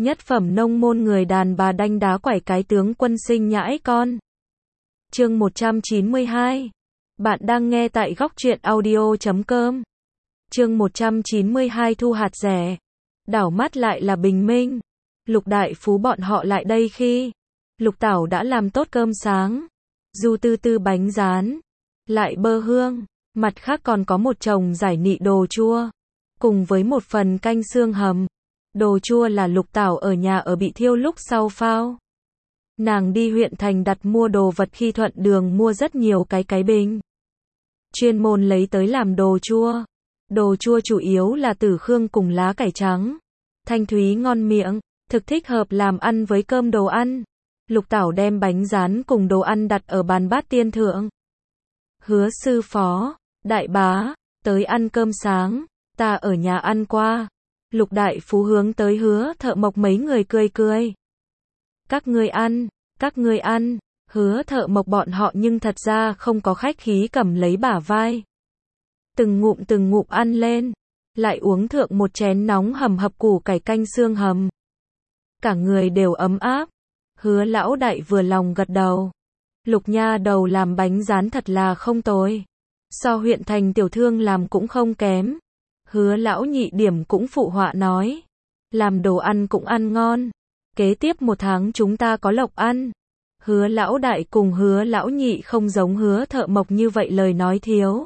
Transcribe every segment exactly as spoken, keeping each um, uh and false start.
Nhất phẩm nông môn người đàn bà đanh đá quẩy cái tướng quân sinh nhãi con. Chương một trăm chín mươi hai. Bạn đang nghe tại góc truyện audio chấm com. Chương một trăm chín mươi hai thu hạt rẻ. Đảo mắt lại là bình minh. Lục đại phú bọn họ lại đây khi Lục Tảo đã làm tốt cơm sáng, du tư tư bánh rán, lại bơ hương, mặt khác còn có một chồng giải nị đồ chua, cùng với một phần canh xương hầm. Đồ chua là Lục Tảo ở nhà ở bị thiêu lúc sau phao. Nàng đi huyện thành đặt mua đồ vật khi thuận đường mua rất nhiều cái cái bình, chuyên môn lấy tới làm đồ chua. Đồ chua chủ yếu là tử khương cùng lá cải trắng, thanh thúy ngon miệng, thực thích hợp làm ăn với cơm đồ ăn. Lục Tảo đem bánh rán cùng đồ ăn đặt ở bàn bát tiên thượng. Hứa sư phó, đại bá, tới ăn cơm sáng, ta ở nhà ăn qua. Lục đại phú hướng tới Hứa Thợ Mộc mấy người cười cười. Các ngươi ăn, các ngươi ăn. Hứa Thợ Mộc bọn họ nhưng thật ra không có khách khí cầm lấy bả vai. Từng ngụm từng ngụm ăn lên, lại uống thượng một chén nóng hầm hập củ cải canh xương hầm. Cả người đều ấm áp. Hứa lão đại vừa lòng gật đầu. Lục nha đầu làm bánh rán thật là không tồi. So huyện thành tiểu thương làm cũng không kém. Hứa lão nhị điểm cũng phụ họa nói. Làm đồ ăn cũng ăn ngon. Kế tiếp một tháng chúng ta có lộc ăn. Hứa lão đại cùng hứa lão nhị không giống Hứa Thợ Mộc như vậy lời nói thiếu.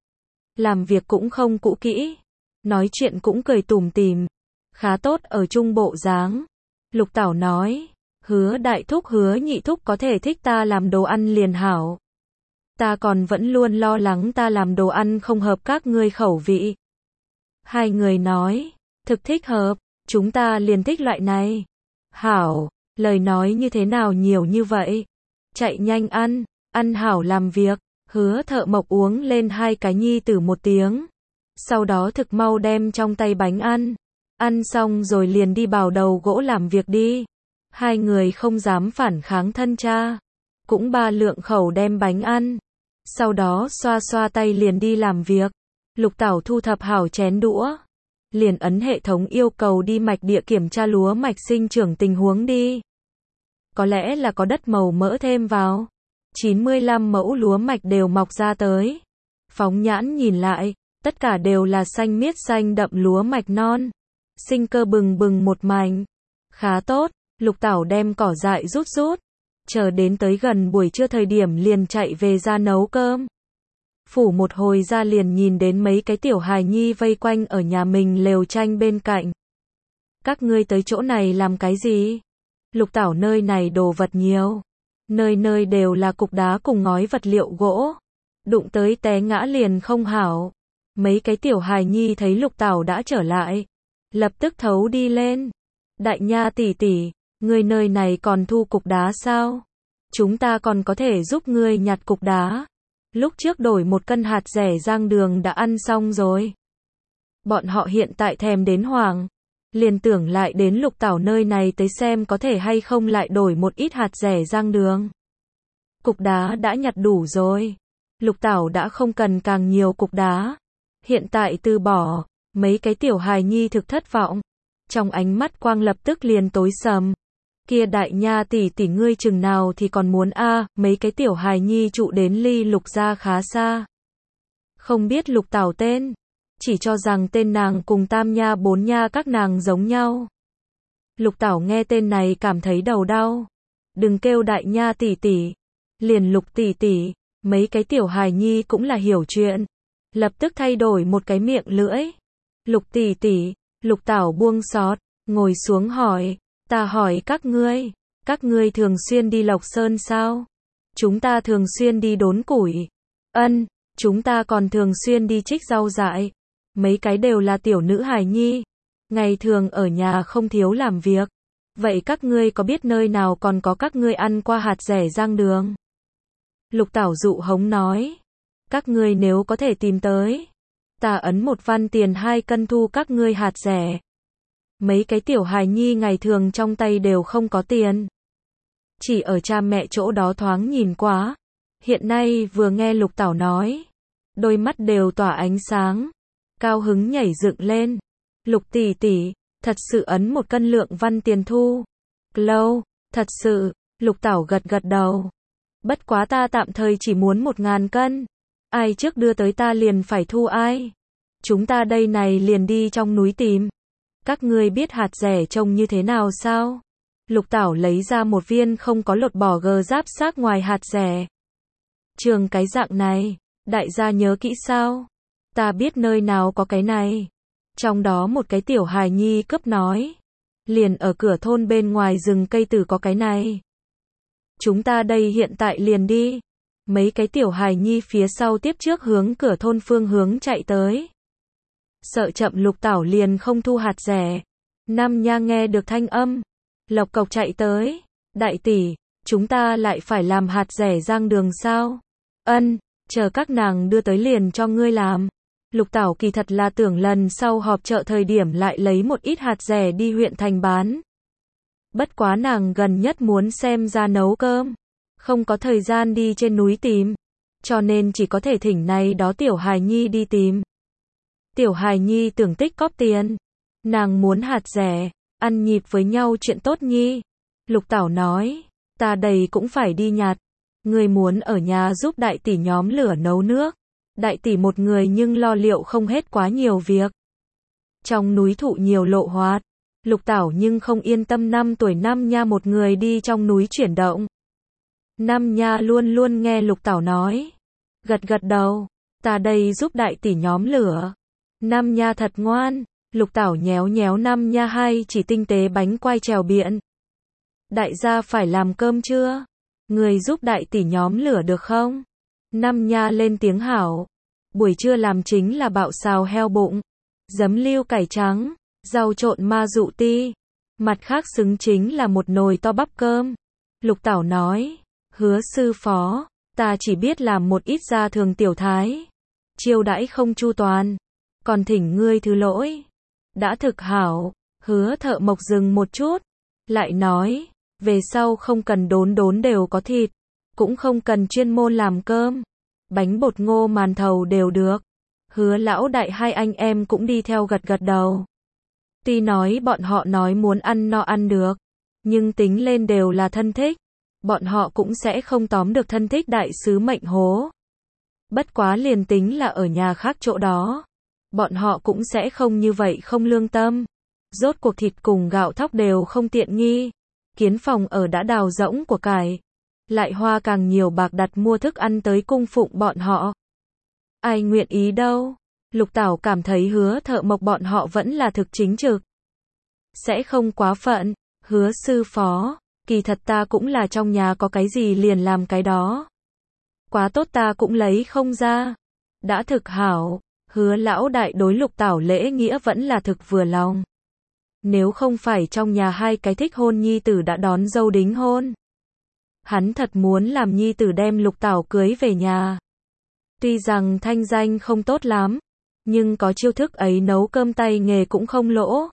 Làm việc cũng không cũ kỹ. Nói chuyện cũng cười tủm tỉm. Khá tốt ở trung bộ dáng. Lục Tảo nói. Hứa đại thúc hứa nhị thúc có thể thích ta làm đồ ăn liền hảo. Ta còn vẫn luôn lo lắng ta làm đồ ăn không hợp các ngươi khẩu vị. Hai người nói. Thực thích hợp. Chúng ta liền thích loại này. Hảo. Lời nói như thế nào nhiều như vậy. Chạy nhanh ăn. Ăn hảo làm việc. Hứa Thợ Mộc uống lên hai cái nhi tử một tiếng. Sau đó thực mau đem trong tay bánh ăn. Ăn xong rồi liền đi bào đầu gỗ làm việc đi. Hai người không dám phản kháng thân cha. Cũng ba lượng khẩu đem bánh ăn. Sau đó xoa xoa tay liền đi làm việc. Lục Tảo thu thập hảo chén đũa. Liền ấn hệ thống yêu cầu đi mạch địa kiểm tra lúa mạch sinh trưởng tình huống đi. Có lẽ là có đất màu mỡ thêm vào. chín mươi lăm mẫu lúa mạch đều mọc ra tới. Phóng nhãn nhìn lại, tất cả đều là xanh miết xanh đậm lúa mạch non. Sinh cơ bừng bừng một mảnh. Khá tốt. Lục Tảo đem cỏ dại rút rút. Chờ đến tới gần buổi trưa thời điểm liền chạy về ra nấu cơm. Phủ một hồi ra liền nhìn đến mấy cái tiểu hài nhi vây quanh ở nhà mình lều tranh bên cạnh. Các ngươi tới chỗ này làm cái gì? Lục Tảo nơi này đồ vật nhiều. Nơi nơi đều là cục đá cùng ngói vật liệu gỗ. Đụng tới té ngã liền không hảo. Mấy cái tiểu hài nhi thấy Lục Tảo đã trở lại. Lập tức thấu đi lên. Đại nha tỷ tỷ. Ngươi nơi này còn thu cục đá sao? Chúng ta còn có thể giúp ngươi nhặt cục đá. Lúc trước đổi một cân hạt rẻ Giang Đường đã ăn xong rồi. Bọn họ hiện tại thèm đến hoảng. Liền tưởng lại đến Lục Tảo nơi này tới xem có thể hay không lại đổi một ít hạt rẻ Giang Đường. Cục đá đã nhặt đủ rồi. Lục Tảo đã không cần càng nhiều cục đá. Hiện tại từ bỏ. Mấy cái tiểu hài nhi thực thất vọng. Trong ánh mắt quang lập tức liền tối sầm. Kia đại nha tỷ tỷ ngươi chừng nào thì còn muốn a à, mấy cái tiểu hài nhi trụ đến ly Lục gia khá xa. Không biết Lục Tảo tên. Chỉ cho rằng tên nàng cùng tam nha bốn nha các nàng giống nhau. Lục Tảo nghe tên này cảm thấy đầu đau. Đừng kêu đại nha tỷ tỷ. Liền Lục tỷ tỷ. Mấy cái tiểu hài nhi cũng là hiểu chuyện. Lập tức thay đổi một cái miệng lưỡi. Lục tỷ tỷ. Lục Tảo buông xót. Ngồi xuống hỏi. Ta hỏi các ngươi, các ngươi thường xuyên đi Lộc Sơn sao? Chúng ta thường xuyên đi đốn củi. Ân, chúng ta còn thường xuyên đi trích rau dại. Mấy cái đều là tiểu nữ hài nhi. Ngày thường ở nhà không thiếu làm việc. Vậy các ngươi có biết nơi nào còn có các ngươi ăn qua hạt rẻ Giang Đường? Lục Tảo dụ hống nói. Các ngươi nếu có thể tìm tới. Ta ấn một văn tiền hai cân thu các ngươi hạt rẻ. Mấy cái tiểu hài nhi ngày thường trong tay đều không có tiền. Chỉ ở cha mẹ chỗ đó thoáng nhìn quá. Hiện nay vừa nghe Lục Tảo nói. Đôi mắt đều tỏa ánh sáng. Cao hứng nhảy dựng lên. Lục tỷ tỷ, Thật sự ấn một cân lượng văn tiền thu. Lâu, thật sự, Lục Tảo gật gật đầu. Bất quá ta tạm thời chỉ muốn một ngàn cân. Ai trước đưa tới ta liền phải thu ai. Chúng ta đây này liền đi trong núi tìm. Các ngươi biết hạt rẻ trông như thế nào sao? Lục Tảo lấy ra một viên không có lột bỏ gờ giáp xác ngoài hạt rẻ. Trường cái dạng này, đại gia nhớ kỹ sao? Ta biết nơi nào có cái này. Trong đó một cái tiểu hài nhi cấp nói. Liền ở cửa thôn bên ngoài rừng cây tử có cái này. Chúng ta đây hiện tại liền đi. Mấy cái tiểu hài nhi phía sau tiếp trước hướng cửa thôn phương hướng chạy tới. Sợ chậm Lục Tảo liền không thu hạt rẻ. Nam Nha nghe được thanh âm. Lộc cộc chạy tới. Đại tỷ, chúng ta lại phải làm hạt rẻ giang đường sao? Ân, chờ các nàng đưa tới liền cho ngươi làm. Lục Tảo kỳ thật là tưởng lần sau họp chợ thời điểm lại lấy một ít hạt rẻ đi huyện thành bán. Bất quá nàng gần nhất muốn xem ra nấu cơm. Không có thời gian đi trên núi tìm. Cho nên chỉ có thể thỉnh này đó tiểu hài nhi đi tìm. Tiểu hài nhi tưởng tích cóp tiền. Nàng muốn hạt rẻ, ăn nhịp với nhau chuyện tốt nhi. Lục Tảo nói, ta đây cũng phải đi nhặt. Người muốn ở nhà giúp đại tỷ nhóm lửa nấu nước. Đại tỷ một người nhưng lo liệu không hết quá nhiều việc. Trong núi thụ nhiều lộ hoạt. Lục Tảo nhưng không yên tâm năm tuổi Nam Nha một người đi trong núi chuyển động. Nam Nha luôn luôn nghe Lục Tảo nói. Gật gật đầu, ta đây giúp đại tỷ nhóm lửa. Nam Nha thật ngoan. Lục Tảo nhéo nhéo Nam Nha hai chỉ tinh tế bánh quai trèo biện. Đại gia phải làm cơm chưa? Người giúp đại tỷ nhóm lửa được không? Nam Nha lên tiếng hảo. Buổi trưa làm chính là bạo xào heo bụng, giấm lưu cải trắng, rau trộn ma dụ ti. Mặt khác xứng chính là một nồi to bắp cơm. Lục Tảo nói, hứa sư phó, ta chỉ biết làm một ít gia thường tiểu thái. Chiêu đãi không chu toàn. Còn thỉnh ngươi thứ lỗi. Đã thực hảo. Hứa Thợ Mộc dừng một chút. Lại nói, về sau không cần đốn đốn đều có thịt. Cũng không cần chuyên môn làm cơm. Bánh bột ngô màn thầu đều được. Hứa lão đại hai anh em cũng đi theo gật gật đầu. Tuy nói bọn họ nói muốn ăn no ăn được. Nhưng tính lên đều là thân thích. Bọn họ cũng sẽ không tóm được thân thích đại sứ mệnh hố. Bất quá liền tính là ở nhà khác chỗ đó. Bọn họ cũng sẽ không như vậy không lương tâm. Rốt cuộc thịt cùng gạo thóc đều không tiện nghi. Kiến phòng ở đã đào rỗng của cải. Lại hoa càng nhiều bạc đặt mua thức ăn tới cung phụng bọn họ. Ai nguyện ý đâu. Lục Tảo cảm thấy Hứa Thợ Mộc bọn họ vẫn là thực chính trực. Sẽ không quá phận. Hứa sư phó, kỳ thật ta cũng là trong nhà có cái gì liền làm cái đó. Quá tốt ta cũng lấy không ra. Đã thực hảo. Hứa lão đại đối Lục Tảo lễ nghĩa vẫn là thực vừa lòng. Nếu không phải trong nhà hai cái thích hôn nhi tử đã đón dâu đính hôn. Hắn thật muốn làm nhi tử đem Lục Tảo cưới về nhà. Tuy rằng thanh danh không tốt lắm, nhưng có chiêu thức ấy nấu cơm tay nghề cũng không lỗ.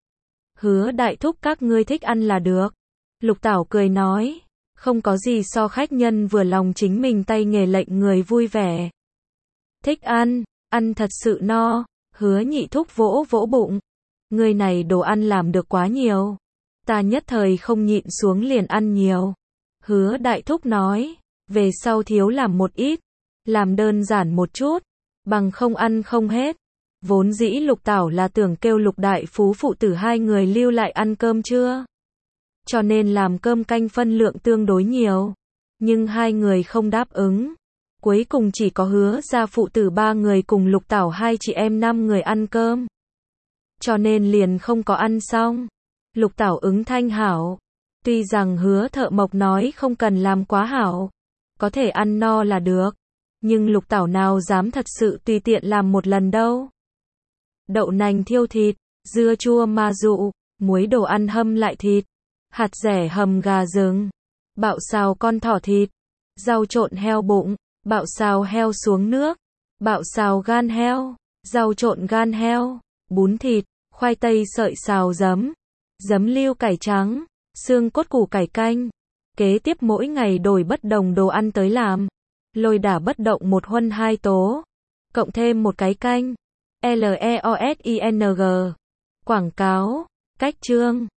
Hứa đại thúc các ngươi thích ăn là được. Lục Tảo cười nói, không có gì so khách nhân vừa lòng chính mình tay nghề lệnh người vui vẻ. Thích ăn, ăn thật sự no. Hứa nhị thúc vỗ vỗ bụng. Người này đồ ăn làm được quá nhiều. Ta nhất thời không nhịn xuống liền ăn nhiều. Hứa đại thúc nói, về sau thiếu làm một ít, làm đơn giản một chút, bằng không ăn không hết. Vốn dĩ Lục Tảo là tưởng kêu Lục đại phú phụ tử hai người lưu lại ăn cơm trưa. Cho nên làm cơm canh phân lượng tương đối nhiều. Nhưng hai người không đáp ứng. Cuối cùng chỉ có Hứa gia phụ tử ba người cùng Lục Tảo hai chị em năm người ăn cơm. Cho nên liền không có ăn xong. Lục Tảo ứng thanh hảo. Tuy rằng Hứa Thợ Mộc nói không cần làm quá hảo. Có thể ăn no là được. Nhưng Lục Tảo nào dám thật sự tùy tiện làm một lần đâu. Đậu nành thiêu thịt, dưa chua ma dụ, muối đồ ăn hâm lại thịt, hạt rẻ hầm gà rừng, bạo xào con thỏ thịt, rau trộn heo bụng, bạo xào heo xuống nước, bạo xào gan heo, rau trộn gan heo, bún thịt, khoai tây sợi xào giấm, giấm lưu cải trắng, xương cốt củ cải canh. Kế tiếp mỗi ngày đổi bất đồng đồ ăn tới làm. Lôi đả bất động một huân hai tố. Cộng thêm một cái canh. L E O S I N G. Quảng cáo. Cách chương